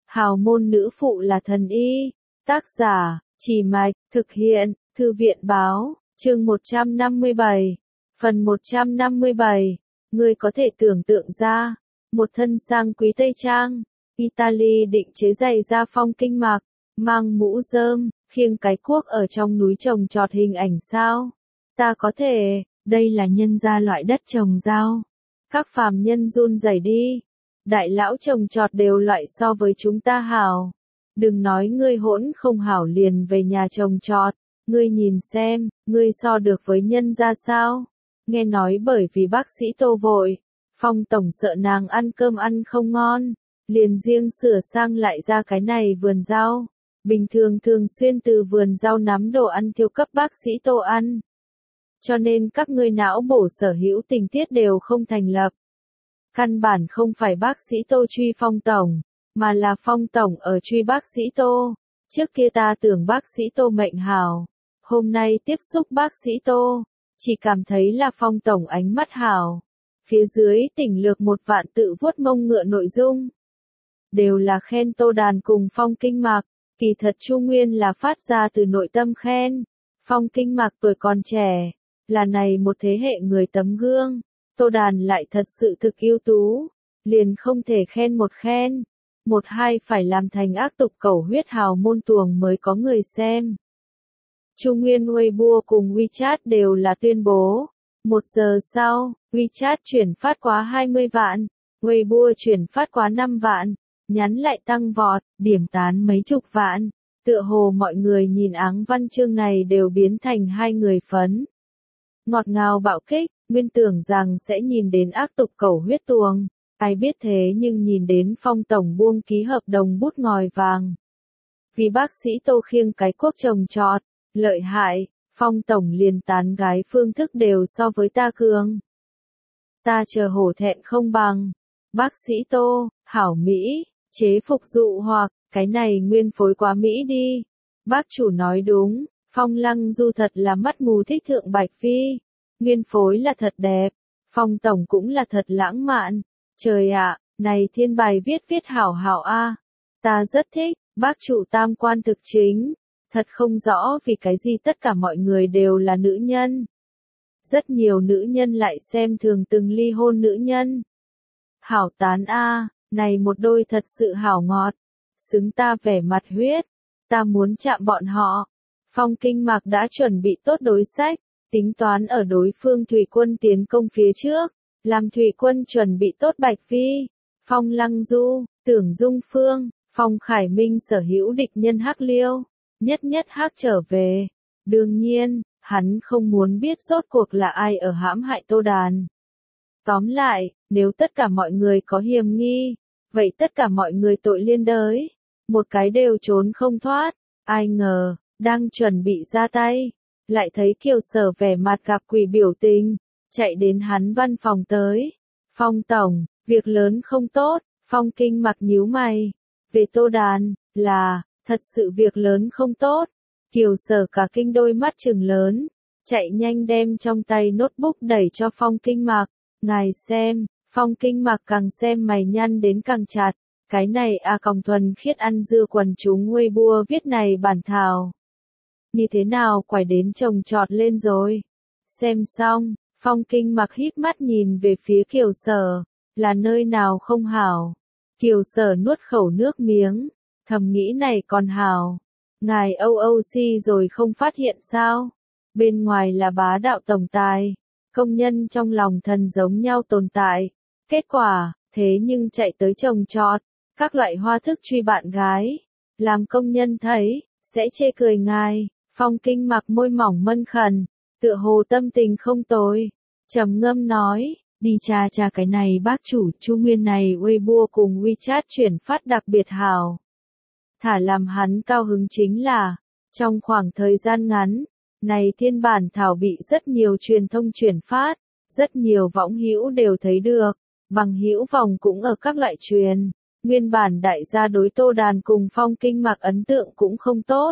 Hào môn nữ phụ là thần y. Tác giả, Chỉ Mạch, thực hiện, Thư viện Báo, chương 157. Phần 157. Ngươi có thể tưởng tượng ra, một thân sang quý Tây Trang, Italy định chế giày da phong kinh mạc, mang mũ rơm, khiêng cái cuốc ở trong núi trồng trọt hình ảnh sao? Ta có thể, đây là nhân gia loại đất trồng rau. Các phàm nhân run rẩy đi. Đại lão trồng trọt đều loại so với chúng ta hảo. Đừng nói ngươi hỗn không hảo liền về nhà trồng trọt, ngươi nhìn xem, ngươi so được với nhân gia sao? Nghe nói bởi vì bác sĩ Tô vội, Phong tổng sợ nàng ăn cơm ăn không ngon, liền riêng sửa sang lại ra cái này vườn rau. Bình thường thường xuyên từ vườn rau nắm đồ ăn thiêu cấp bác sĩ Tô ăn. Cho nên các ngươi não bổ sở hữu tình tiết đều không thành lập. Căn bản không phải bác sĩ Tô truy Phong tổng, mà là Phong tổng ở truy bác sĩ Tô. Trước kia ta tưởng bác sĩ Tô mệnh hảo, hôm nay tiếp xúc bác sĩ Tô, chỉ cảm thấy là Phong tổng ánh mắt hảo. Phía dưới tỉnh lược 1 vạn tự vuốt mông ngựa nội dung. Đều là khen Tô Đàn cùng Phong kinh mạc, kỳ thật Chu Nguyên là phát ra từ nội tâm khen. Phong kinh mạc tuổi còn trẻ, là này một thế hệ người tấm gương. Tô Đàn lại thật sự thực ưu tú, liền không thể khen một khen. 1-2 phải làm thành ác tục cẩu huyết hào môn tuồng mới có người xem. Chu Nguyên Weibo cùng WeChat đều là tuyên bố. 1 giờ sau, WeChat chuyển phát quá 20 vạn, Weibo chuyển phát quá 5 vạn, nhắn lại tăng vọt, điểm tán mấy chục vạn. Tựa hồ mọi người nhìn áng văn chương này đều biến thành 2 người phấn. Ngọt ngào bạo kích, nguyên tưởng rằng sẽ nhìn đến ác tục cẩu huyết tuồng, ai biết thế nhưng nhìn đến Phong tổng buông ký hợp đồng bút ngòi vàng. Vì bác sĩ Tô khiêng cái cuốc trồng trọt, lợi hại, Phong tổng liền tán gái phương thức đều so với ta cường. Ta chờ hổ thẹn không bằng. Bác sĩ Tô, hảo Mỹ, chế phục dụ hoặc, cái này nguyên phối quá Mỹ đi. Bác chủ nói đúng, Phong Lăng Du thật là mắt mù thích thượng Bạch Phi. Nguyên phối là thật đẹp, Phong tổng cũng là thật lãng mạn. Trời ạ, này thiên bài viết hảo hảo a. Ta rất thích, bác chủ tam quan thực chính. Thật không rõ vì cái gì tất cả mọi người đều là nữ nhân. Rất nhiều nữ nhân lại xem thường từng ly hôn nữ nhân. Hảo tán a, này một đôi thật sự hảo ngọt. Xứng ta vẻ mặt huyết, ta muốn chạm bọn họ. Phong kinh mạc đã chuẩn bị tốt đối sách, tính toán ở đối phương thủy quân tiến công phía trước, làm thủy quân chuẩn bị tốt Bạch Phi, Phong Lăng Du, Tưởng Dung Phương, Phong Khải Minh sở hữu địch nhân Hắc Liêu, nhất Hắc trở về. Đương nhiên, hắn không muốn biết rốt cuộc là ai ở hãm hại Tô Đàn. Tóm lại, nếu tất cả mọi người có hiềm nghi, vậy tất cả mọi người tội liên đới, một cái đều trốn không thoát. Ai ngờ, đang chuẩn bị ra tay, lại thấy Kiều Sở vẻ mặt gặp quỷ biểu tình, chạy đến hắn văn phòng tới. Phong tổng, việc lớn không tốt. Phong kinh mặc nhíu mày. Về Tô Đàn, là, thật sự việc lớn không tốt. Kiều Sở cả kinh đôi mắt trừng lớn, chạy nhanh đem trong tay notebook đẩy cho Phong kinh mặc. Ngài xem, Phong kinh mặc càng xem mày nhăn đến càng chặt. Cái này còng thuần khiết ăn dưa quần chúng Weibo viết này bản thảo. Như thế nào quải đến trồng trọt lên rồi. Xem xong, Phong kinh mặc híp mắt nhìn về phía Kiều Sở, là nơi nào không hảo. Kiều Sở nuốt khẩu nước miếng, thầm nghĩ này còn hảo. Ngài OOC rồi không phát hiện sao? Bên ngoài là bá đạo tổng tài, công nhân trong lòng thần giống nhau tồn tại. Kết quả, thế nhưng chạy tới trồng trọt, các loại hoa thức truy bạn gái. Làm công nhân thấy, sẽ chê cười ngài. Phong kinh mặc môi mỏng mân khẩn, tựa hồ tâm tình không tồi. Trầm ngâm nói, đi tra cái này bác chủ Chu Nguyên này Weibo cùng WeChat chuyển phát đặc biệt hảo. Thả làm hắn cao hứng chính là, trong khoảng thời gian ngắn, này thiên bản thảo bị rất nhiều truyền thông chuyển phát, rất nhiều võng hữu đều thấy được, bằng hữu vòng cũng ở các loại truyền. Nguyên bản đại gia đối Tô Đàn cùng Phong kinh mặc ấn tượng cũng không tốt.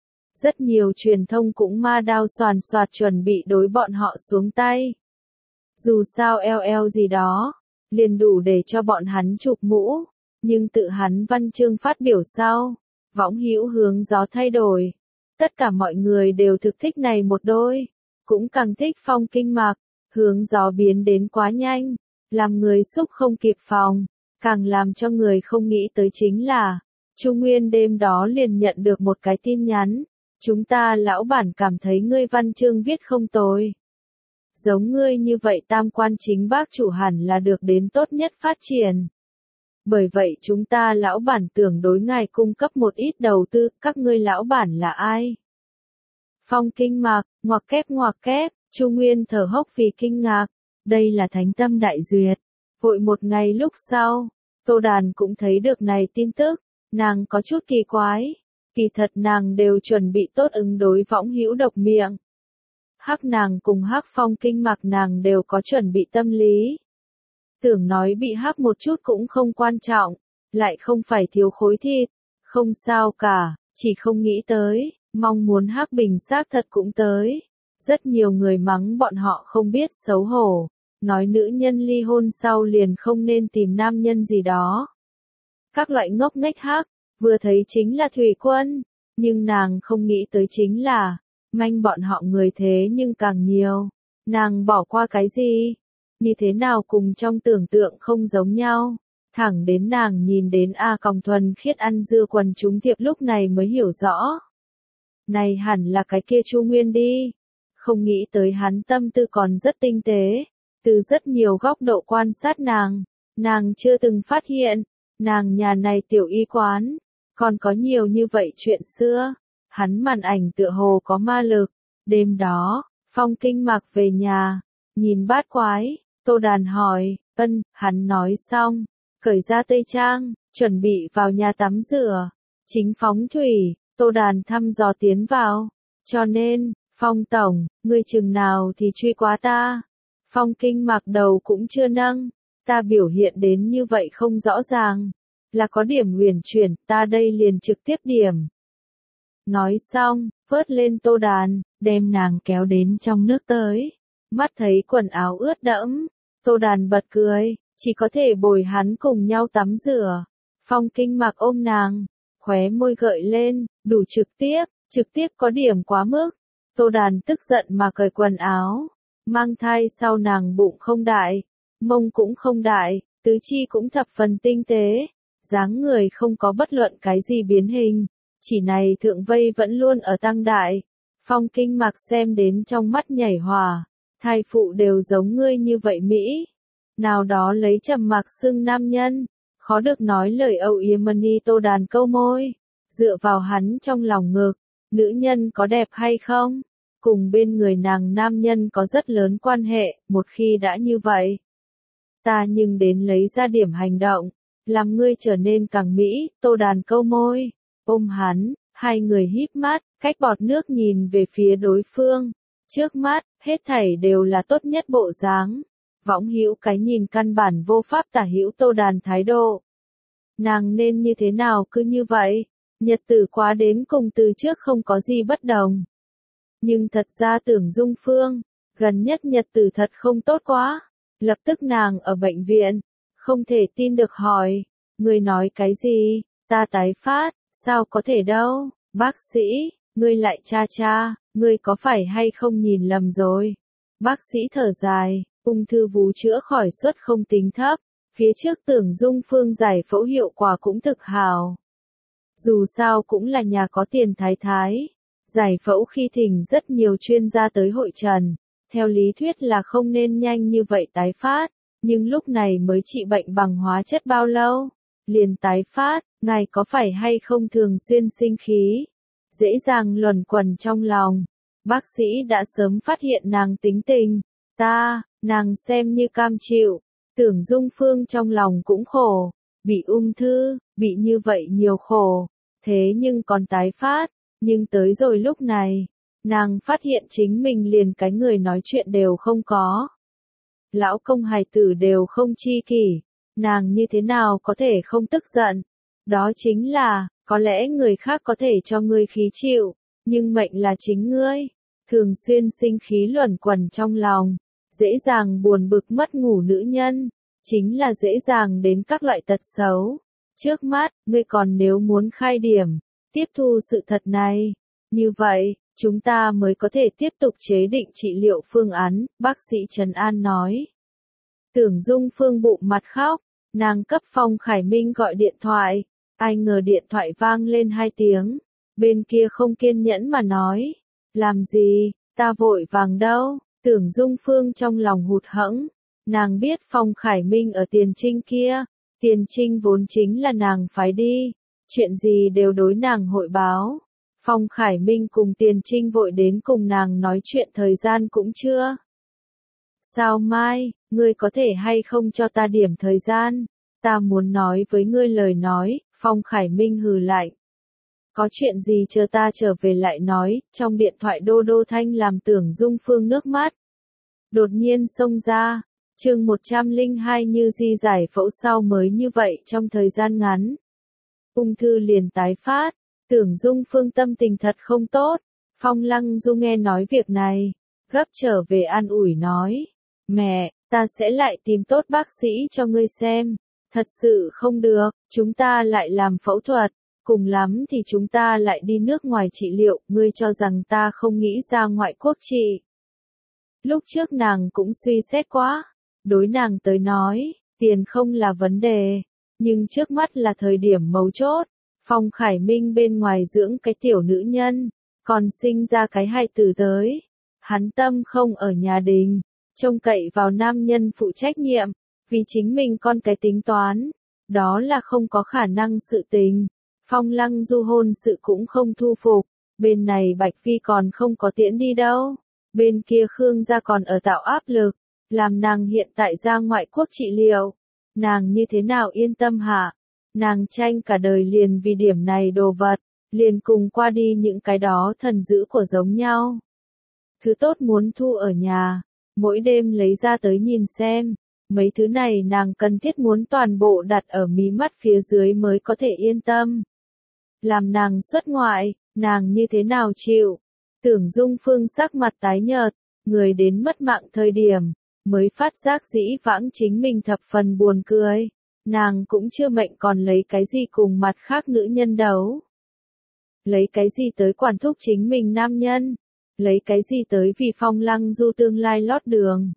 Rất nhiều truyền thông cũng ma đao soàn soạt chuẩn bị đối bọn họ xuống tay. Dù sao LL gì đó, liền đủ để cho bọn hắn chụp mũ. Nhưng tự hắn văn chương phát biểu sau, võng hữu hướng gió thay đổi. Tất cả mọi người đều thực thích này một đôi, cũng càng thích Phong Kinh Mạc, hướng gió biến đến quá nhanh, làm người xúc không kịp phòng, càng làm cho người không nghĩ tới chính là, Chu Nguyên đêm đó liền nhận được một cái tin nhắn, chúng ta lão bản cảm thấy ngươi văn chương viết không tồi. Giống ngươi như vậy tam quan chính bác chủ hẳn là được đến tốt nhất phát triển. Bởi vậy chúng ta lão bản tưởng đối ngài cung cấp một ít đầu tư, các ngươi lão bản là ai? Phong Kinh Mạc, ngoặc kép, Chu Nguyên thở hốc vì kinh ngạc, đây là thánh tâm đại duyệt. Vội một ngày lúc sau, Tô Đàn cũng thấy được này tin tức, nàng có chút kỳ quái, kỳ thật nàng đều chuẩn bị tốt ứng đối võng hữu độc miệng. Hắc nàng cùng Hắc Phong Kinh Mạc nàng đều có chuẩn bị tâm lý. Tưởng nói bị hắc một chút cũng không quan trọng, lại không phải thiếu khối thịt, không sao cả, chỉ không nghĩ tới, mong muốn hắc bình xác thật cũng tới. Rất nhiều người mắng bọn họ không biết xấu hổ, nói nữ nhân ly hôn sau liền không nên tìm nam nhân gì đó. Các loại ngốc nghếch hắc, vừa thấy chính là Thủy Quân, nhưng nàng không nghĩ tới chính là, manh bọn họ người thế nhưng càng nhiều, nàng bỏ qua cái gì? Như thế nào cùng trong tưởng tượng không giống nhau, thẳng đến nàng nhìn đến A Còng thuần khiết ăn dưa quần chúng thiệp lúc này mới hiểu rõ. Này hẳn là cái kia Chu Nguyên đi, không nghĩ tới hắn tâm tư còn rất tinh tế, từ rất nhiều góc độ quan sát nàng chưa từng phát hiện, nàng nhà này tiểu y quán, còn có nhiều như vậy chuyện xưa, hắn màn ảnh tựa hồ có ma lực, đêm đó, Phong Kinh Mạc về nhà, nhìn bát quái. Tô Đàn hỏi, hắn nói xong, cởi ra tây trang, chuẩn bị vào nhà tắm rửa, chính phóng thủy, Tô Đàn thăm dò tiến vào, cho nên, Phong Tổng, ngươi chừng nào thì truy quá ta, Phong Kinh Mạc đầu cũng chưa nâng, ta biểu hiện đến như vậy không rõ ràng, là có điểm huyền chuyển, ta đây liền trực tiếp điểm. Nói xong, vớt lên Tô Đàn, đem nàng kéo đến trong nước tới, mắt thấy quần áo ướt đẫm. Tô Đàn bật cười, chỉ có thể bồi hắn cùng nhau tắm rửa. Phong Kinh Mạc ôm nàng, khóe môi gợi lên, đủ trực tiếp có điểm quá mức. Tô Đàn tức giận mà cởi quần áo, mang thai sau nàng bụng không đại, mông cũng không đại, tứ chi cũng thập phần tinh tế, dáng người không có bất luận cái gì biến hình, chỉ này thượng vây vẫn luôn ở tăng đại. Phong Kinh Mạc xem đến trong mắt nhảy hòa. Thai phụ đều giống ngươi như vậy Mỹ. Nào đó lấy trầm mặc xưng nam nhân, khó được nói lời âu yếm mani. Tô Đàn câu môi, dựa vào hắn trong lòng ngực, nữ nhân có đẹp hay không? Cùng bên người nàng nam nhân có rất lớn quan hệ, một khi đã như vậy. Ta nhưng đến lấy ra điểm hành động, làm ngươi trở nên càng Mỹ. Tô Đàn câu môi, ôm hắn, hai người híp mắt, cách bọt nước nhìn về phía đối phương. Trước mắt, hết thảy đều là tốt nhất bộ dáng. Võng hữu cái nhìn căn bản vô pháp tả hữu Tô Đàn thái độ. Nàng nên như thế nào cứ như vậy, nhật tử quá đến cùng từ trước không có gì bất đồng. Nhưng thật ra Tưởng Dung Phương, gần nhất nhật tử thật không tốt quá. Lập tức nàng ở bệnh viện, không thể tin được hỏi, ngươi nói cái gì, ta tái phát, sao có thể đâu, bác sĩ, ngươi lại cha, ngươi có phải hay không nhìn lầm rồi. Bác sĩ thở dài, ung thư vú chữa khỏi suất không tính thấp, phía trước Tưởng Dung Phương giải phẫu hiệu quả cũng thực hào. Dù sao cũng là nhà có tiền thái thái, giải phẫu khi thỉnh rất nhiều chuyên gia tới hội trần, theo lý thuyết là không nên nhanh như vậy tái phát, nhưng lúc này mới trị bệnh bằng hóa chất bao lâu, liền tái phát, ngài có phải hay không thường xuyên sinh khí, dễ dàng luẩn quẩn trong lòng. Bác sĩ đã sớm phát hiện nàng tính tình, nàng xem như cam chịu, Tưởng Dung Phương trong lòng cũng khổ, bị ung thư, bị như vậy nhiều khổ, thế nhưng còn tái phát, nhưng tới rồi lúc này, nàng phát hiện chính mình liền cái người nói chuyện đều không có. Lão công hài tử đều không chi kỷ, nàng như thế nào có thể không tức giận, đó chính là, có lẽ người khác có thể cho ngươi khí chịu, nhưng mệnh là chính ngươi, thường xuyên sinh khí luẩn quẩn trong lòng, dễ dàng buồn bực mất ngủ nữ nhân, chính là dễ dàng đến các loại tật xấu. Trước mắt, ngươi còn nếu muốn khai điểm, tiếp thu sự thật này. Như vậy, chúng ta mới có thể tiếp tục chế định trị liệu phương án, bác sĩ Trần An nói. Tưởng Dung Phương bụng mặt khóc, nàng cấp Phong Khải Minh gọi điện thoại, ai ngờ điện thoại vang lên 2 tiếng, bên kia không kiên nhẫn mà nói, làm gì, ta vội vàng đâu, Tưởng Dung Phương trong lòng hụt hẫng, nàng biết Phong Khải Minh ở Tiền Trinh kia, Tiền Trinh vốn chính là nàng phái đi, chuyện gì đều đối nàng hội báo. Phong Khải Minh cùng Tiền Trinh vội đến cùng nàng nói chuyện thời gian cũng chưa. Sao mai, ngươi có thể hay không cho ta điểm thời gian? Ta muốn nói với ngươi lời nói, Phong Khải Minh hừ lạnh. Có chuyện gì chờ ta trở về lại nói, trong điện thoại đô đô thanh làm Tưởng Dung Phương nước mắt. Đột nhiên xông ra, chương 102 như di giải phẫu sau mới như vậy trong thời gian ngắn. Ung thư liền tái phát, Tưởng Dung Phương tâm tình thật không tốt, Phong Lăng Du nghe nói việc này, gấp trở về an ủi nói, mẹ, ta sẽ lại tìm tốt bác sĩ cho ngươi xem, thật sự không được, chúng ta lại làm phẫu thuật, cùng lắm thì chúng ta lại đi nước ngoài trị liệu, ngươi cho rằng ta không nghĩ ra ngoại quốc trị. Lúc trước nàng cũng suy xét quá, đối nàng tới nói, tiền không là vấn đề, nhưng trước mắt là thời điểm mấu chốt. Phong Khải Minh bên ngoài dưỡng cái tiểu nữ nhân, còn sinh ra cái hài tử tới. Hắn tâm không ở nhà đình, trông cậy vào nam nhân phụ trách nhiệm, vì chính mình con cái tính toán. Đó là không có khả năng sự tình. Phong Lăng Du hôn sự cũng không thu phục, bên này Bạch Phi còn không có tiễn đi đâu. Bên kia Khương gia còn ở tạo áp lực, làm nàng hiện tại ra ngoại quốc trị liệu. Nàng như thế nào yên tâm hả? Nàng tranh cả đời liền vì điểm này đồ vật, liền cùng qua đi những cái đó thần dữ của giống nhau. Thứ tốt muốn thu ở nhà, mỗi đêm lấy ra tới nhìn xem, mấy thứ này nàng cần thiết muốn toàn bộ đặt ở mí mắt phía dưới mới có thể yên tâm. Làm nàng xuất ngoại, nàng như thế nào chịu? Tưởng Dung Phương sắc mặt tái nhợt, người đến mất mạng thời điểm, mới phát giác dĩ vãng chính mình thập phần buồn cười. Nàng cũng chưa mệnh còn lấy cái gì cùng mặt khác nữ nhân đấu. Lấy cái gì tới quản thúc chính mình nam nhân. Lấy cái gì tới vì Phong Lăng Du tương lai lót đường.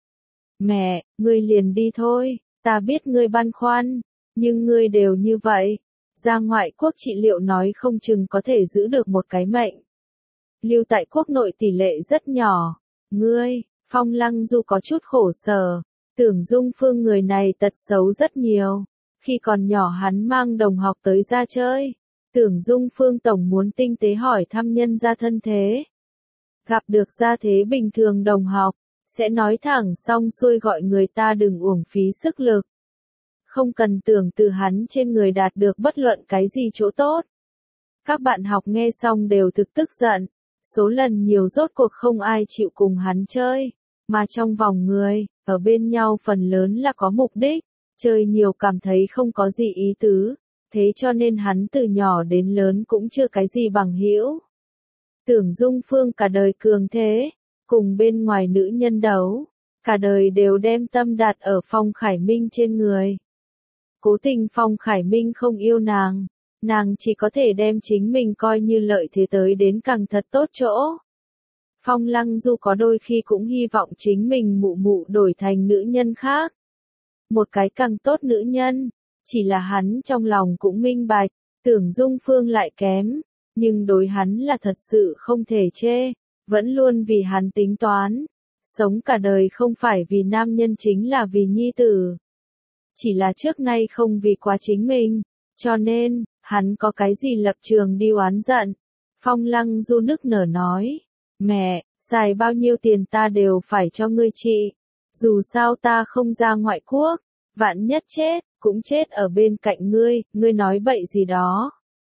Mẹ, ngươi liền đi thôi, ta biết ngươi băn khoăn, nhưng ngươi đều như vậy. Ra ngoại quốc trị liệu nói không chừng có thể giữ được một cái mệnh. Lưu tại quốc nội tỷ lệ rất nhỏ. Ngươi, Phong Lăng Du có chút khổ sở. Tưởng Dung Phương người này tật xấu rất nhiều. Khi còn nhỏ hắn mang đồng học tới ra chơi. Tưởng Dung Phương tổng muốn tinh tế hỏi thăm nhân gia thân thế. Gặp được gia thế bình thường đồng học, sẽ nói thẳng xong xuôi gọi người ta đừng uổng phí sức lực. Không cần tưởng từ hắn trên người đạt được bất luận cái gì chỗ tốt. Các bạn học nghe xong đều thực tức giận. Số lần nhiều rốt cuộc không ai chịu cùng hắn chơi. Mà trong vòng người, ở bên nhau phần lớn là có mục đích, chơi nhiều cảm thấy không có gì ý tứ, thế cho nên hắn từ nhỏ đến lớn cũng chưa cái gì bằng hữu. Tưởng Dung Phương cả đời cường thế, cùng bên ngoài nữ nhân đấu, cả đời đều đem tâm đặt ở Phong Khải Minh trên người. Cố tình Phong Khải Minh không yêu nàng, nàng chỉ có thể đem chính mình coi như lợi thế tới đến càng thật tốt chỗ. Phong Lăng Du có đôi khi cũng hy vọng chính mình mụ mụ đổi thành nữ nhân khác. Một cái càng tốt nữ nhân, chỉ là hắn trong lòng cũng minh bạch, Tưởng Dung Phương lại kém, nhưng đối hắn là thật sự không thể chê, vẫn luôn vì hắn tính toán. Sống cả đời không phải vì nam nhân chính là vì nhi tử. Chỉ là trước nay không vì quá chính mình, cho nên, hắn có cái gì lập trường đi oán giận. Phong Lăng Du nức nở nói. Mẹ, xài bao nhiêu tiền ta đều phải cho ngươi trị. Dù sao ta không ra ngoại quốc, vạn nhất chết, cũng chết ở bên cạnh ngươi nói bậy gì đó.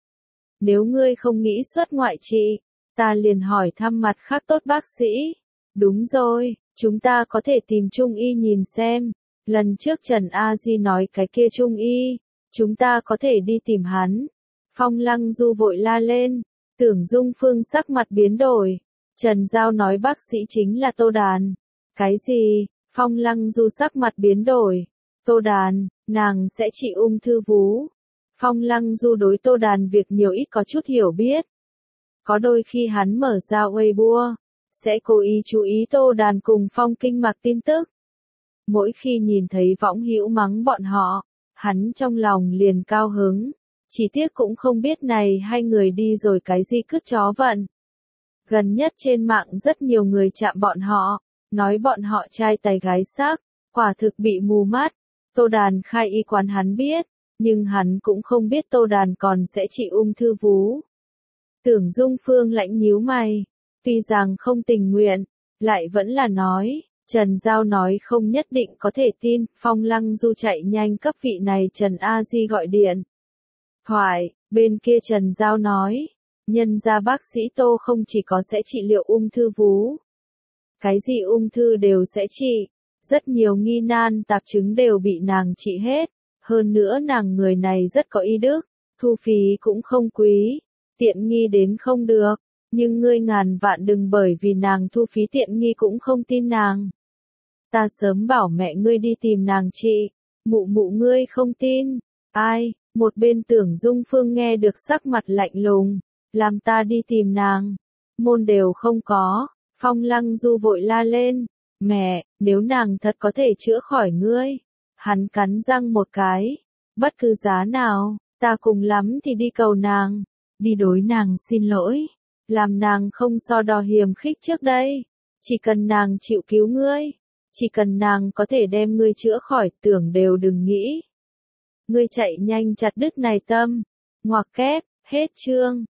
Nếu ngươi không nghĩ xuất ngoại trị, ta liền hỏi thăm mặt khác tốt bác sĩ. Đúng rồi, chúng ta có thể tìm Trung y nhìn xem. Lần trước Trần A Di nói cái kia Trung y, chúng ta có thể đi tìm hắn. Phong Lăng Du vội la lên, Tưởng Dung Phương sắc mặt biến đổi. Trần Giao nói bác sĩ chính là Tô Đàn. Cái gì? Phong Lăng Du sắc mặt biến đổi. Tô Đàn, nàng sẽ trị ung thư vú. Phong Lăng Du đối Tô Đàn việc nhiều ít có chút hiểu biết. Có đôi khi hắn mở ra Weibo, sẽ cố ý chú ý Tô Đàn cùng Phong Kinh Mặc tin tức. Mỗi khi nhìn thấy võng hữu mắng bọn họ, hắn trong lòng liền cao hứng. Chỉ tiếc cũng không biết này hai người đi rồi cái gì cứt chó vận. Gần nhất trên mạng rất nhiều người chạm bọn họ, nói bọn họ trai tài gái sắc, quả thực bị mù mắt. Tô Đàn khai y quán hắn biết, nhưng hắn cũng không biết Tô Đàn còn sẽ trị ung thư vú. Tưởng Dung Phương lạnh nhíu mày, tuy rằng không tình nguyện, lại vẫn là nói, Trần Giao nói không nhất định có thể tin. Phong Lăng Du chạy nhanh cấp vị này Trần A Di gọi điện thoại, bên kia Trần Giao nói, nhân gia bác sĩ Tô không chỉ có sẽ trị liệu ung thư vú, cái gì ung thư đều sẽ trị, rất nhiều nghi nan tạp chứng đều bị nàng trị hết, hơn nữa nàng người này rất có y đức, thu phí cũng không quý, tiện nghi đến không được, nhưng ngươi ngàn vạn đừng bởi vì nàng thu phí tiện nghi cũng không tin nàng. Ta sớm bảo mẹ ngươi đi tìm nàng trị, mụ mụ ngươi không tin, ai, một bên Tưởng Dung Phương nghe được sắc mặt lạnh lùng, làm ta đi tìm nàng, môn đều không có. Phong Lăng Du vội la lên, mẹ, nếu nàng thật có thể chữa khỏi ngươi. Hắn cắn răng một cái, bất cứ giá nào, ta cùng lắm thì đi cầu nàng, đi đối nàng xin lỗi, làm nàng không so đo hiềm khích trước đây, chỉ cần nàng chịu cứu ngươi, chỉ cần nàng có thể đem ngươi chữa khỏi, tưởng đều đừng nghĩ. Ngươi chạy nhanh chặt đứt này tâm, ngoặc kép, hết chương.